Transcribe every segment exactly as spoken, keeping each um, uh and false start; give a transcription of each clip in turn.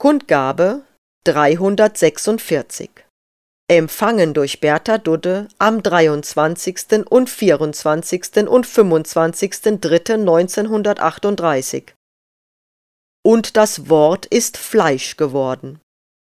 Kundgabe dreihundertsechsundvierzig. Empfangen durch Bertha Dudde am dreiundzwanzigsten und vierundzwanzigsten und fünfundzwanzigsten dritten neunzehnhundertachtunddreißig. Und das Wort ist Fleisch geworden.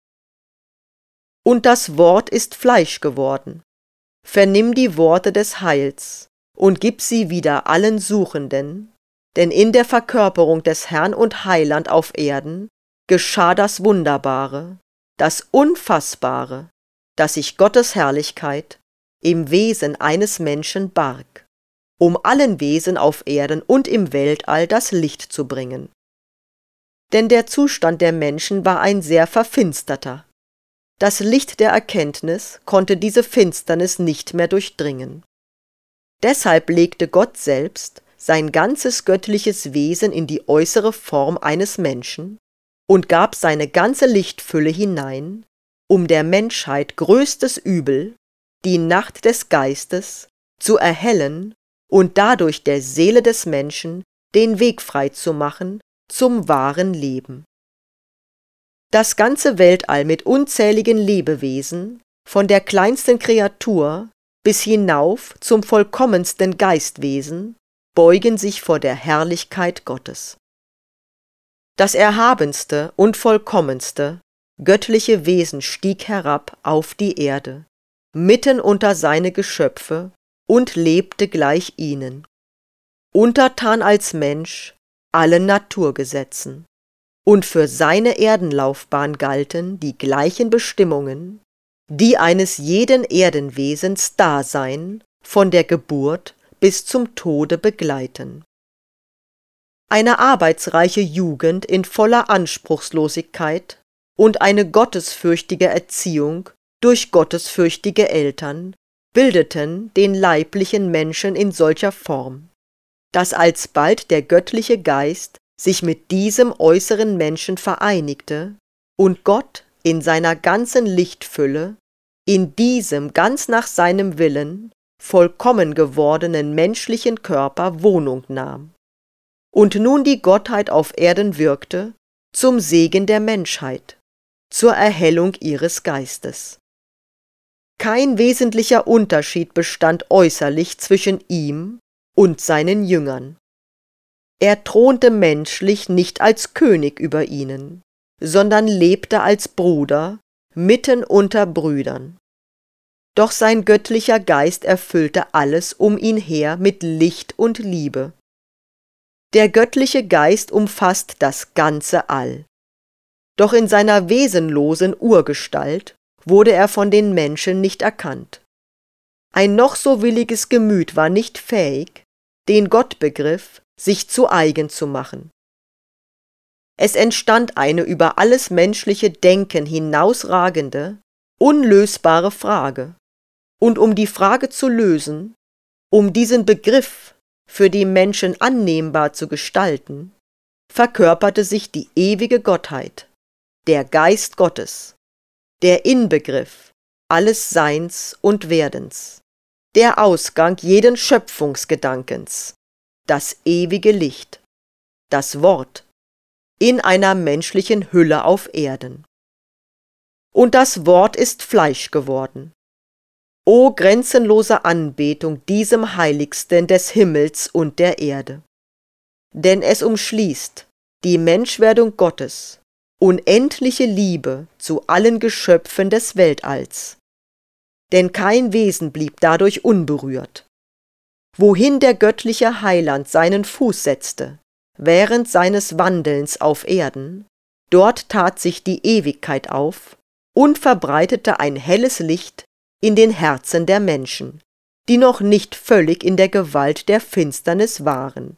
Und das Wort ist Fleisch geworden. Vernimm die Worte des Heils und gib sie wieder allen Suchenden, denn in der Verkörperung des Herrn und Heiland auf Erden geschah das Wunderbare, das Unfassbare, dass sich Gottes Herrlichkeit im Wesen eines Menschen barg, um allen Wesen auf Erden und im Weltall das Licht zu bringen. Denn der Zustand der Menschen war ein sehr verfinsterter. Das Licht der Erkenntnis konnte diese Finsternis nicht mehr durchdringen. Deshalb legte Gott selbst sein ganzes göttliches Wesen in die äußere Form eines Menschen und gab seine ganze Lichtfülle hinein, um der Menschheit größtes Übel, die Nacht des Geistes, zu erhellen und dadurch der Seele des Menschen den Weg frei zu machen zum wahren Leben. Das ganze Weltall mit unzähligen Lebewesen, von der kleinsten Kreatur bis hinauf zum vollkommensten Geistwesen, beugen sich vor der Herrlichkeit Gottes. Das erhabenste und vollkommenste, göttliche Wesen stieg herab auf die Erde, mitten unter seine Geschöpfe und lebte gleich ihnen, untertan als Mensch allen Naturgesetzen. Und für seine Erdenlaufbahn galten die gleichen Bestimmungen, die eines jeden Erdenwesens Dasein von der Geburt bis zum Tode begleiten. Eine arbeitsreiche Jugend in voller Anspruchslosigkeit und eine gottesfürchtige Erziehung durch gottesfürchtige Eltern bildeten den leiblichen Menschen in solcher Form, dass alsbald der göttliche Geist sich mit diesem äußeren Menschen vereinigte und Gott in seiner ganzen Lichtfülle in diesem ganz nach seinem Willen vollkommen gewordenen menschlichen Körper Wohnung nahm und nun die Gottheit auf Erden wirkte zum Segen der Menschheit, zur Erhellung ihres Geistes. Kein wesentlicher Unterschied bestand äußerlich zwischen ihm und seinen Jüngern. Er thronte menschlich nicht als König über ihnen, sondern lebte als Bruder mitten unter Brüdern. Doch sein göttlicher Geist erfüllte alles um ihn her mit Licht und Liebe. Der göttliche Geist umfasst das ganze All. Doch in seiner wesenlosen Urgestalt wurde er von den Menschen nicht erkannt. Ein noch so williges Gemüt war nicht fähig, den Gottbegriff sich zu eigen zu machen. Es entstand eine über alles menschliche Denken hinausragende, unlösbare Frage, und um die Frage zu lösen, um diesen Begriff für die Menschen annehmbar zu gestalten, verkörperte sich die ewige Gottheit, der Geist Gottes, der Inbegriff alles Seins und Werdens, der Ausgang jeden Schöpfungsgedankens, das ewige Licht, das Wort, in einer menschlichen Hülle auf Erden. Und das Wort ist Fleisch geworden. O grenzenlose Anbetung diesem Heiligsten des Himmels und der Erde! Denn es umschließt die Menschwerdung Gottes, unendliche Liebe zu allen Geschöpfen des Weltalls. Denn kein Wesen blieb dadurch unberührt. Wohin der göttliche Heiland seinen Fuß setzte, während seines Wandelns auf Erden, dort tat sich die Ewigkeit auf und verbreitete ein helles Licht in den Herzen der Menschen, die noch nicht völlig in der Gewalt der Finsternis waren.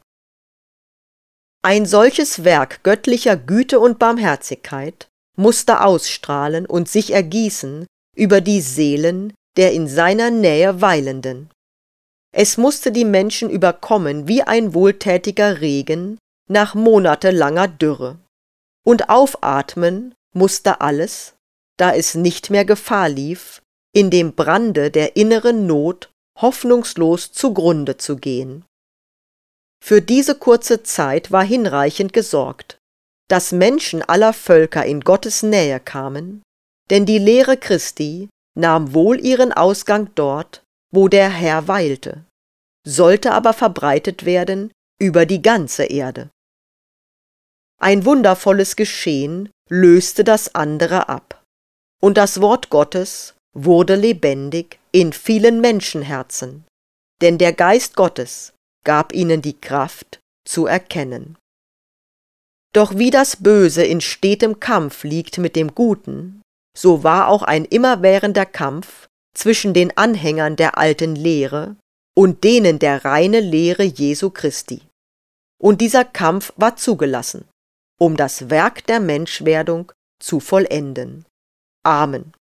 Ein solches Werk göttlicher Güte und Barmherzigkeit musste ausstrahlen und sich ergießen über die Seelen der in seiner Nähe Weilenden. Es musste die Menschen überkommen wie ein wohltätiger Regen nach monatelanger Dürre. Und aufatmen musste alles, da es nicht mehr Gefahr lief, in dem Brande der inneren Not hoffnungslos zugrunde zu gehen. Für diese kurze Zeit war hinreichend gesorgt, dass Menschen aller Völker in Gottes Nähe kamen, denn die Lehre Christi nahm wohl ihren Ausgang dort, wo der Herr weilte, sollte aber verbreitet werden über die ganze Erde. Ein wundervolles Geschehen löste das andere ab, und das Wort Gottes wurde lebendig in vielen Menschenherzen, denn der Geist Gottes gab ihnen die Kraft zu erkennen. Doch wie das Böse in stetem Kampf liegt mit dem Guten, so war auch ein immerwährender Kampf zwischen den Anhängern der alten Lehre und denen der reine Lehre Jesu Christi. Und dieser Kampf war zugelassen, um das Werk der Menschwerdung zu vollenden. Amen.